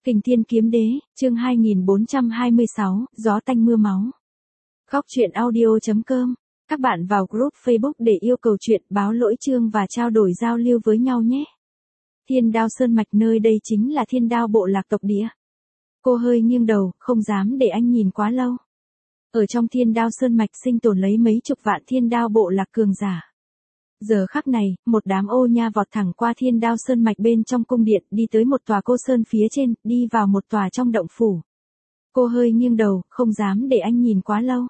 Kình Thiên Kiếm Đế, chương 2426, gió tanh mưa máu. Góc truyện audio.com. Các bạn vào group Facebook để yêu cầu chuyện, báo lỗi chương và trao đổi giao lưu với nhau nhé. Thiên Đao Sơn Mạch, nơi đây chính là Thiên Đao bộ lạc tộc địa. Cô hơi nghiêng đầu, không dám để anh nhìn quá lâu. Ở trong Thiên Đao Sơn Mạch sinh tồn lấy mấy chục vạn Thiên Đao bộ lạc cường giả. Giờ khắc này, một đám ô nha vọt thẳng qua Thiên Đao Sơn Mạch bên trong cung điện, đi tới một tòa cô sơn phía trên, đi vào một tòa trong động phủ. Cô hơi nghiêng đầu, không dám để anh nhìn quá lâu.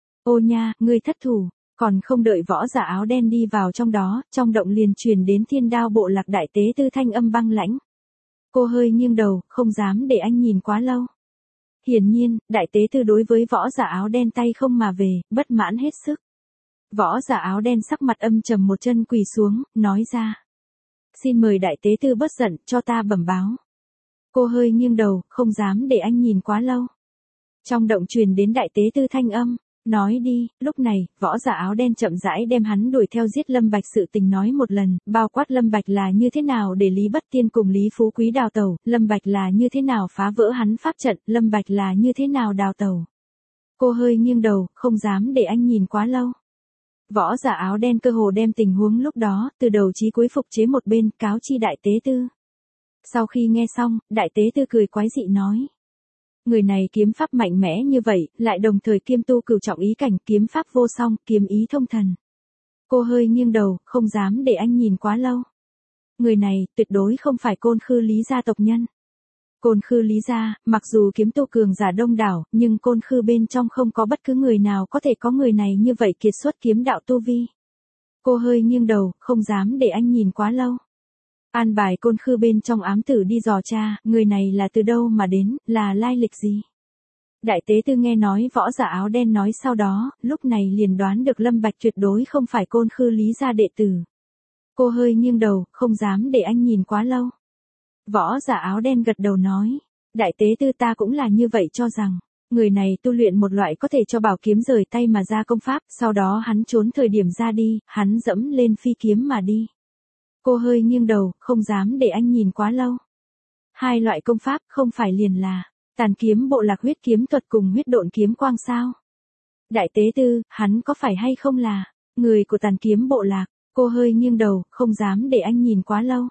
Ô nha, ngươi thất thủ. Còn không đợi võ giả áo đen đi vào trong đó, trong động liền truyền đến Thiên Đao bộ lạc đại tế tư thanh âm băng lãnh. Cô hơi nghiêng đầu, không dám để anh nhìn quá lâu. Hiển nhiên, đại tế tư đối với võ giả áo đen tay không mà về, bất mãn hết sức. Võ giả áo đen sắc mặt âm trầm một chân quỳ xuống, nói ra. Xin mời đại tế tư bớt giận, cho ta bẩm báo. Cô hơi nghiêng đầu, không dám để anh nhìn quá lâu. Trong động truyền đến đại tế tư thanh âm, nói đi. Lúc này, võ giả áo đen chậm rãi đem hắn đuổi theo giết Lâm Bạch sự tình nói một lần, bao quát Lâm Bạch là như thế nào để Lý Bất Tiên cùng Lý Phú Quý đào tẩu, Lâm Bạch là như thế nào phá vỡ hắn pháp trận, Lâm Bạch là như thế nào đào tẩu. Cô hơi nghiêng đầu, không dám để anh nhìn quá lâu. Võ giả áo đen cơ hồ đem tình huống lúc đó, từ đầu chí cuối phục chế một bên, cáo chi đại tế tư. Sau khi nghe xong, đại tế tư cười quái dị nói. Người này kiếm pháp mạnh mẽ như vậy, lại đồng thời kiêm tu cửu trọng ý cảnh, kiếm pháp vô song, kiếm ý thông thần. Cô hơi nghiêng đầu, không dám để anh nhìn quá lâu. Người này, tuyệt đối không phải Côn Khư Lý gia tộc nhân. Côn Khư Lý gia, mặc dù kiếm tu cường giả đông đảo, nhưng Côn Khư bên trong không có bất cứ người nào có thể có người này như vậy kiệt xuất kiếm đạo tu vi. Cô hơi nghiêng đầu, không dám để anh nhìn quá lâu. An bài Côn Khư bên trong ám tử đi dò tra, người này là từ đâu mà đến, là lai lịch gì. Đại tế tư nghe nói võ giả áo đen nói sau đó, lúc này liền đoán được Lâm Bạch tuyệt đối không phải Côn Khư Lý gia đệ tử. Cô hơi nghiêng đầu, không dám để anh nhìn quá lâu. Võ giả áo đen gật đầu nói, đại tế tư ta cũng là như vậy cho rằng, người này tu luyện một loại có thể cho bảo kiếm rời tay mà ra công pháp, sau đó hắn trốn thời điểm ra đi, hắn dẫm lên phi kiếm mà đi. Cô hơi nghiêng đầu, không dám để anh nhìn quá lâu. Hai loại công pháp không phải liền là, tàn kiếm bộ lạc huyết kiếm thuật cùng huyết độn kiếm quang sao? Đại tế tư, hắn có phải hay không là, người của tàn kiếm bộ lạc? Cô hơi nghiêng đầu, không dám để anh nhìn quá lâu.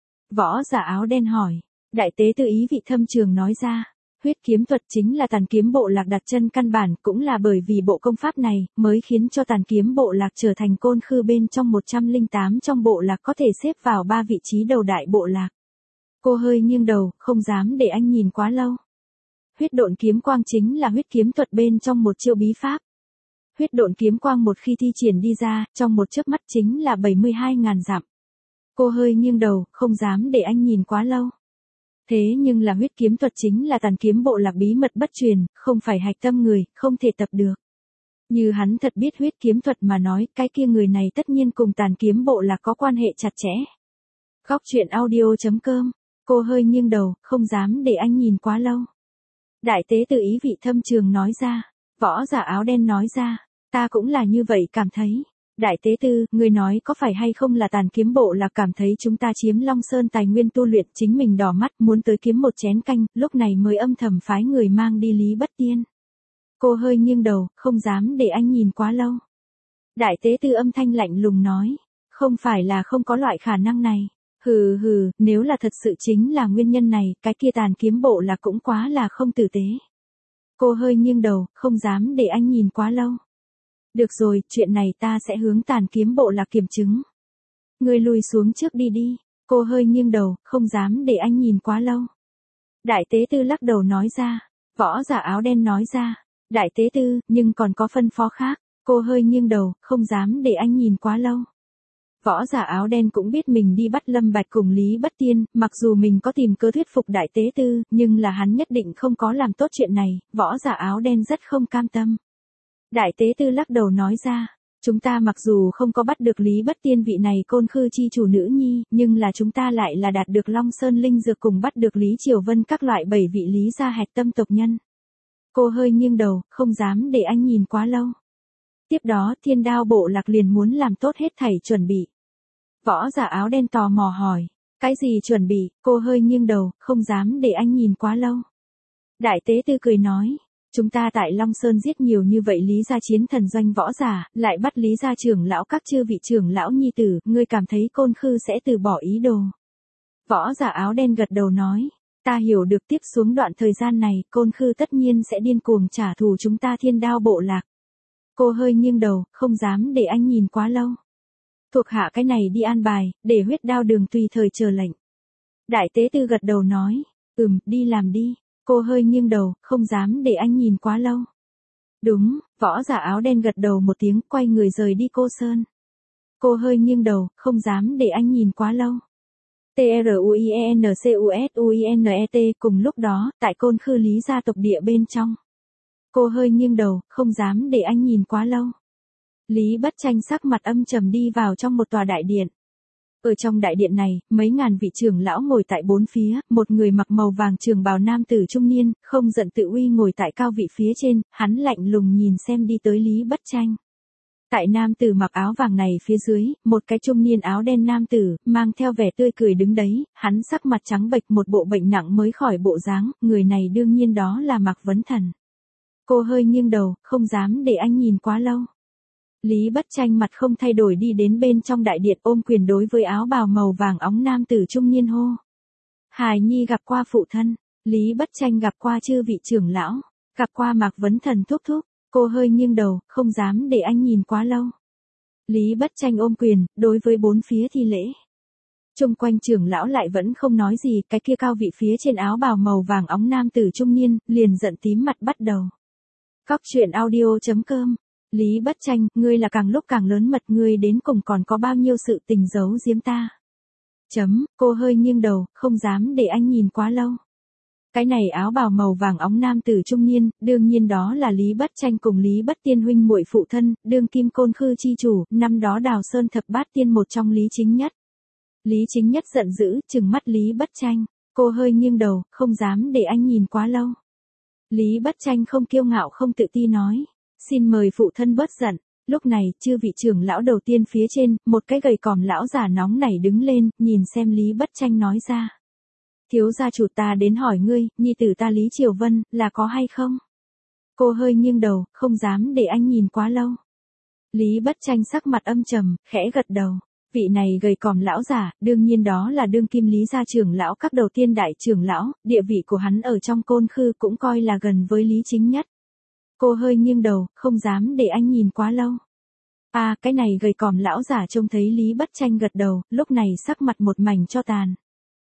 Võ giả áo đen hỏi, đại tế tư ý vị thâm trường nói ra, huyết kiếm thuật chính là tàn kiếm bộ lạc đặt chân căn bản, cũng là bởi vì bộ công pháp này, mới khiến cho tàn kiếm bộ lạc trở thành Côn Khư bên trong 108 trong bộ lạc có thể xếp vào 3 vị trí đầu đại bộ lạc. Cô hơi nghiêng đầu, không dám để anh nhìn quá lâu. Huyết độn kiếm quang chính là huyết kiếm thuật bên trong một chiêu bí pháp. Huyết độn kiếm quang một khi thi triển đi ra, trong một chớp mắt chính là 72.000 dặm. Cô hơi nghiêng đầu, không dám để anh nhìn quá lâu. Thế nhưng là huyết kiếm thuật chính là tàn kiếm bộ lạc bí mật bất truyền, không phải hạch tâm người, không thể tập được. Như hắn thật biết huyết kiếm thuật mà nói, cái kia người này tất nhiên cùng tàn kiếm bộ lạc có quan hệ chặt chẽ. Góc truyện audio.com. Cô hơi nghiêng đầu, không dám để anh nhìn quá lâu. Đại tế tư ý vị thâm trường nói ra. Võ giả áo đen nói ra. Ta cũng là như vậy cảm thấy. Đại tế tư, người nói có phải hay không là tàn kiếm bộ lạc cảm thấy chúng ta chiếm Long Sơn tài nguyên tu luyện, chính mình đỏ mắt muốn tới kiếm một chén canh, lúc này mới âm thầm phái người mang đi Lý Bất Tiên. Cô hơi nghiêng đầu, không dám để anh nhìn quá lâu. Đại tế tư âm thanh lạnh lùng nói, không phải là không có loại khả năng này. Hừ hừ, nếu là thật sự chính là nguyên nhân này, cái kia tàn kiếm bộ lạc cũng quá là không tử tế. Cô hơi nghiêng đầu, không dám để anh nhìn quá lâu. Được rồi, chuyện này ta sẽ hướng tàn kiếm bộ lạc kiểm chứng. Ngươi lùi xuống trước đi đi. Cô hơi nghiêng đầu, không dám để anh nhìn quá lâu. Đại tế tư lắc đầu nói ra. Võ giả áo đen nói ra. Đại tế tư, nhưng còn có phân phó khác. Cô hơi nghiêng đầu, không dám để anh nhìn quá lâu. Võ giả áo đen cũng biết mình đi bắt Lâm Bạch cùng Lý Bất Tiên, mặc dù mình có tìm cớ thuyết phục đại tế tư, nhưng là hắn nhất định không có làm tốt chuyện này, võ giả áo đen rất không cam tâm. Đại tế tư lắc đầu nói ra, chúng ta mặc dù không có bắt được Lý Bất Tiên vị này Côn Khư chi chủ nữ nhi, nhưng là chúng ta lại là đạt được Long Sơn linh dược cùng bắt được Lý Triều Vân các loại 7 vị Lý gia hạch tâm tộc nhân. Cô hơi nghiêng đầu, không dám để anh nhìn quá lâu. Tiếp đó Thiên Đao bộ lạc liền muốn làm tốt hết thảy chuẩn bị. Võ giả áo đen tò mò hỏi, Cái gì chuẩn bị, cô hơi nghiêng đầu, không dám để anh nhìn quá lâu. Đại tế tư cười nói, chúng ta tại Long Sơn giết nhiều như vậy Lý gia chiến thần doanh võ giả, lại bắt Lý gia trưởng lão các chư vị trưởng lão nhi tử, ngươi cảm thấy Côn Khư sẽ từ bỏ ý đồ. Võ giả áo đen gật đầu nói, ta hiểu được tiếp xuống đoạn thời gian này, Côn Khư tất nhiên sẽ điên cuồng trả thù chúng ta Thiên Đao bộ lạc. Cô hơi nghiêng đầu, không dám để anh nhìn quá lâu. Thuộc hạ cái này đi an bài, để huyết đao đường tùy thời chờ lệnh. Đại tế tư gật đầu nói, đi làm đi. Cô hơi nghiêng đầu, không dám để anh nhìn quá lâu. Đúng, võ giả áo đen gật đầu một tiếng, quay người rời đi Cô Sơn. Cô hơi nghiêng đầu, không dám để anh nhìn quá lâu. TRUIENCUSUINET cùng lúc đó, tại Côn Khư Lý gia tộc địa bên trong. Cô hơi nghiêng đầu, không dám để anh nhìn quá lâu. Lý Bất Tranh sắc mặt âm trầm đi vào trong một tòa đại điện. Ở trong đại điện này, mấy ngàn vị trưởng lão ngồi tại bốn phía, một người mặc màu vàng trường bào nam tử trung niên, không giận tự uy ngồi tại cao vị phía trên, hắn lạnh lùng nhìn xem đi tới Lý Bất Tranh. Tại nam tử mặc áo vàng này phía dưới, một cái trung niên áo đen nam tử, mang theo vẻ tươi cười đứng đấy, hắn sắc mặt trắng bệch một bộ bệnh nặng mới khỏi bộ dáng, người này đương nhiên đó là Mạc Vấn Thần. Cô hơi nghiêng đầu, không dám để anh nhìn quá lâu. Lý Bất Tranh mặt không thay đổi đi đến bên trong đại điện ôm quyền đối với áo bào màu vàng óng nam tử trung niên hô. Hài Nhi gặp qua phụ thân, Lý Bất Tranh gặp qua chư vị trưởng lão, gặp qua Mạc Vấn Thần thúc thúc, cô hơi nghiêng đầu, không dám để anh nhìn quá lâu. Lý Bất Tranh ôm quyền, đối với bốn phía thi lễ. Trung quanh trưởng lão lại vẫn không nói gì, cái kia cao vị phía trên áo bào màu vàng óng nam tử trung niên, liền giận tím mặt bắt đầu. Cóc truyện audio.com. Lý Bất Tranh, ngươi là càng lúc càng lớn mật, ngươi đến cùng còn có bao nhiêu sự tình giấu giếm ta. Cô hơi nghiêng đầu, không dám để anh nhìn quá lâu. Cái này áo bào màu vàng óng nam tử trung niên, đương nhiên đó là Lý Bất Tranh cùng Lý Bất Tiên huynh muội phụ thân, đương kim Côn Khư chi chủ, năm đó Đào Sơn thập bát tiên một trong Lý Chính Nhất. Lý Chính Nhất giận dữ, trừng mắt Lý Bất Tranh, cô hơi nghiêng đầu, không dám để anh nhìn quá lâu. Lý Bất Tranh không kiêu ngạo không tự ti nói. Xin mời phụ thân bớt giận. Lúc này, chư vị trưởng lão đầu tiên phía trên, một cái gầy còm lão già nóng nảy đứng lên, nhìn xem Lý Bất Tranh nói ra. Thiếu gia chủ ta đến hỏi ngươi, nhi tử ta Lý Triều Vân, là có hay không? Cô hơi nghiêng đầu, không dám để anh nhìn quá lâu. Lý Bất Tranh sắc mặt âm trầm, khẽ gật đầu. Vị này gầy còm lão giả, đương nhiên đó là đương kim Lý gia trưởng lão các đầu tiên đại trưởng lão, địa vị của hắn ở trong Côn Khư cũng coi là gần với Lý Chính Nhất. Cô hơi nghiêng đầu, không dám để anh nhìn quá lâu. Cái này gầy còm lão giả trông thấy Lý Bất Tranh gật đầu, lúc này sắc mặt một mảnh cho tàn.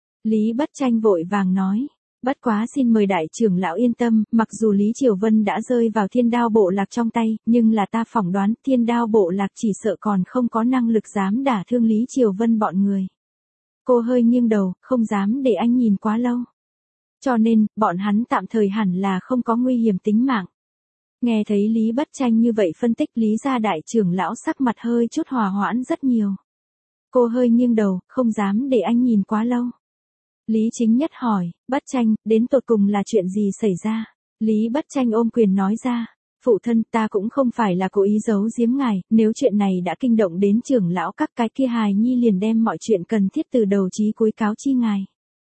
Lý Bất Tranh vội vàng nói, bất quá xin mời đại trưởng lão yên tâm, mặc dù Lý Triều Vân đã rơi vào Thiên Đao bộ lạc trong tay, nhưng là ta phỏng đoán Thiên Đao bộ lạc chỉ sợ còn không có năng lực dám đả thương Lý Triều Vân bọn người. Cô hơi nghiêng đầu, không dám để anh nhìn quá lâu. Cho nên, bọn hắn tạm thời hẳn là không có nguy hiểm tính mạng. Nghe thấy Lý Bất Tranh như vậy phân tích, Lý gia đại trưởng lão sắc mặt hơi chút hòa hoãn rất nhiều. Cô hơi nghiêng đầu, không dám để anh nhìn quá lâu. Lý Chính Nhất hỏi, Bất Tranh, đến tột cùng là chuyện gì xảy ra? Lý Bất Tranh ôm quyền nói ra, phụ thân ta cũng không phải là cố ý giấu giếm ngài, nếu chuyện này đã kinh động đến trưởng lão các cái kia hài nhi liền đem mọi chuyện cần thiết từ đầu chí cuối cáo chi ngài.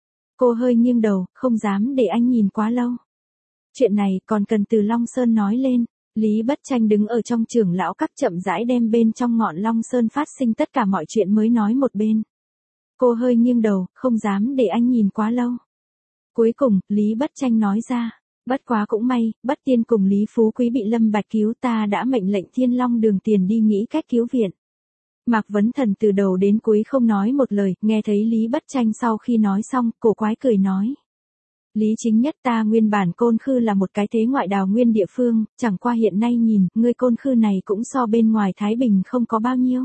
Cô hơi nghiêng đầu, không dám để anh nhìn quá lâu. Chuyện này còn cần từ Long Sơn nói lên. Lý Bất Tranh đứng ở trong trưởng lão các chậm rãi đem bên trong ngọn Long Sơn phát sinh tất cả mọi chuyện mới nói một bên. Cô hơi nghiêng đầu, không dám để anh nhìn quá lâu. Cuối cùng, Lý Bất Tranh nói ra, bất quá cũng may, Bất Tiên cùng Lý Phú Quý bị Lâm Bạch cứu, ta đã mệnh lệnh Thiên Long đường tiền đi nghĩ cách cứu viện. Mạc Vấn Thần từ đầu đến cuối không nói một lời, nghe thấy Lý Bất Tranh sau khi nói xong, cổ quái cười nói. Lý Chính Nhất, ta nguyên bản Côn Khư là một cái thế ngoại đào nguyên địa phương, chẳng qua hiện nay nhìn, ngươi Côn Khư này cũng so bên ngoài Thái Bình không có bao nhiêu.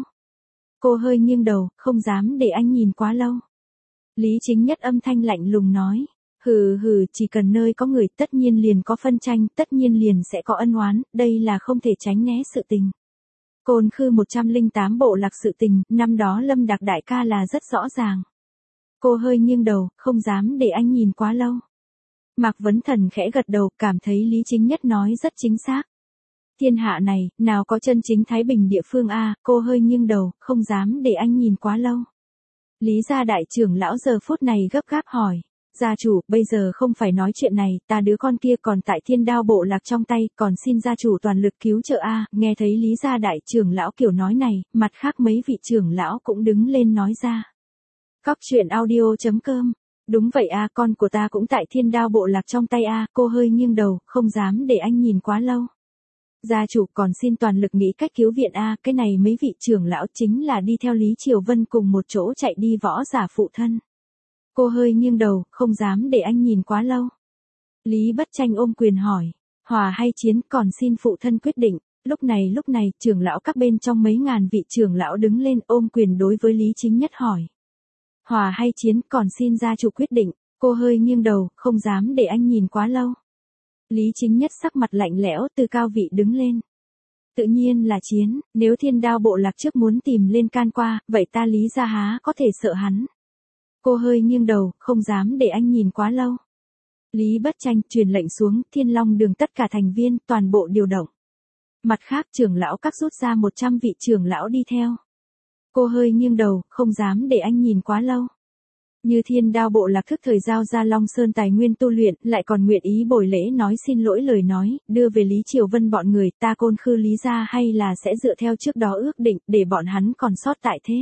Cô hơi nghiêng đầu, không dám để anh nhìn quá lâu. Lý Chính Nhất âm thanh lạnh lùng nói, hừ, chỉ cần nơi có người tất nhiên liền có phân tranh, tất nhiên liền sẽ có ân oán, đây là không thể tránh né sự tình. Côn Khư 108 bộ lạc sự tình, năm đó Lâm Đạc đại ca là rất rõ ràng. Cô hơi nghiêng đầu, không dám để anh nhìn quá lâu. Mạc Vấn Thần khẽ gật đầu, cảm thấy Lý Chính Nhất nói rất chính xác. Thiên hạ này, nào có chân chính Thái Bình địa phương a? Cô hơi nghiêng đầu, không dám để anh nhìn quá lâu. Lý gia đại trưởng lão giờ phút này gấp gáp hỏi. Gia chủ, bây giờ không phải nói chuyện này, ta đứa con kia còn tại Thiên Đao bộ lạc trong tay, còn xin gia chủ toàn lực cứu trợ a. Nghe thấy Lý gia đại trưởng lão kiểu nói này, mặt khác mấy vị trưởng lão cũng đứng lên nói ra. Cóc truyện audio.com. Đúng vậy a, con của ta cũng tại Thiên Đao bộ lạc trong tay a. Cô hơi nghiêng đầu, không dám để anh nhìn quá lâu. Gia chủ còn xin toàn lực nghĩ cách cứu viện a. Cái này mấy vị trưởng lão chính là đi theo Lý Triều Vân cùng một chỗ chạy đi võ giả phụ thân. Cô hơi nghiêng đầu, không dám để anh nhìn quá lâu. Lý Bất Tranh ôm quyền hỏi, hòa hay chiến, còn xin phụ thân quyết định. Lúc này, trưởng lão các bên trong mấy ngàn vị trưởng lão đứng lên ôm quyền đối với Lý Chính Nhất hỏi. Hòa hay chiến, còn xin gia chủ quyết định. Cô hơi nghiêng đầu, không dám để anh nhìn quá lâu. Lý Chính Nhất sắc mặt lạnh lẽo từ cao vị đứng lên. Tự nhiên là chiến, nếu Thiên Đao bộ lạc trước muốn tìm lên can qua, vậy ta Lý gia há có thể sợ hắn. Cô hơi nghiêng đầu, không dám để anh nhìn quá lâu. Lý Bất Tranh truyền lệnh xuống, Thiên Long Đường tất cả thành viên, toàn bộ điều động. Mặt khác trưởng lão các rút ra 100 vị trưởng lão đi theo. Cô hơi nghiêng đầu, không dám để anh nhìn quá lâu. Như Thiên Đao bộ lạc thức thời giao ra Long Sơn tài nguyên tu luyện, lại còn nguyện ý bồi lễ nói xin lỗi lời nói, đưa về Lý Triều Vân bọn người, ta Côn Khư Lý gia hay là sẽ dựa theo trước đó ước định, để bọn hắn còn sót tại thế.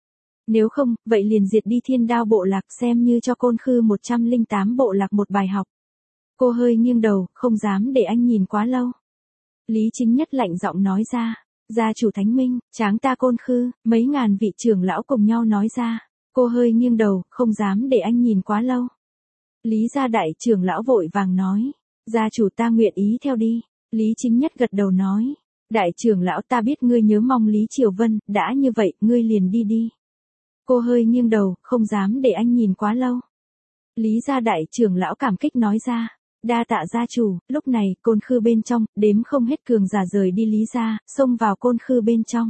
Nếu không, vậy liền diệt đi Thiên Đao bộ lạc xem như cho Côn Khư 108 bộ lạc một bài học. Cô hơi nghiêng đầu, không dám để anh nhìn quá lâu. Lý Chính Nhất lạnh giọng nói ra. Gia chủ Thánh Minh, tráng ta Côn Khư, mấy ngàn vị trưởng lão cùng nhau nói ra. Cô hơi nghiêng đầu, không dám để anh nhìn quá lâu. Lý gia đại trưởng lão vội vàng nói. Gia chủ ta nguyện ý theo đi. Lý Chính Nhất gật đầu nói. Đại trưởng lão ta biết ngươi nhớ mong Lý Triều Vân, đã như vậy, ngươi liền đi đi. Cô hơi nghiêng đầu, không dám để anh nhìn quá lâu. Lý gia đại trưởng lão cảm kích nói ra. Đa tạ gia chủ, lúc này, Côn Khư bên trong, đếm không hết cường giả rời đi Lý gia, xông vào Côn Khư bên trong.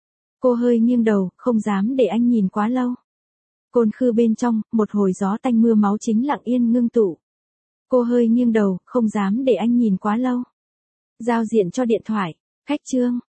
Cô hơi nghiêng đầu, không dám để anh nhìn quá lâu. Côn Khư bên trong, một hồi gió tanh mưa máu chính lặng yên ngưng tụ. Cô hơi nghiêng đầu, không dám để anh nhìn quá lâu. Giao diện cho điện thoại, khách trương.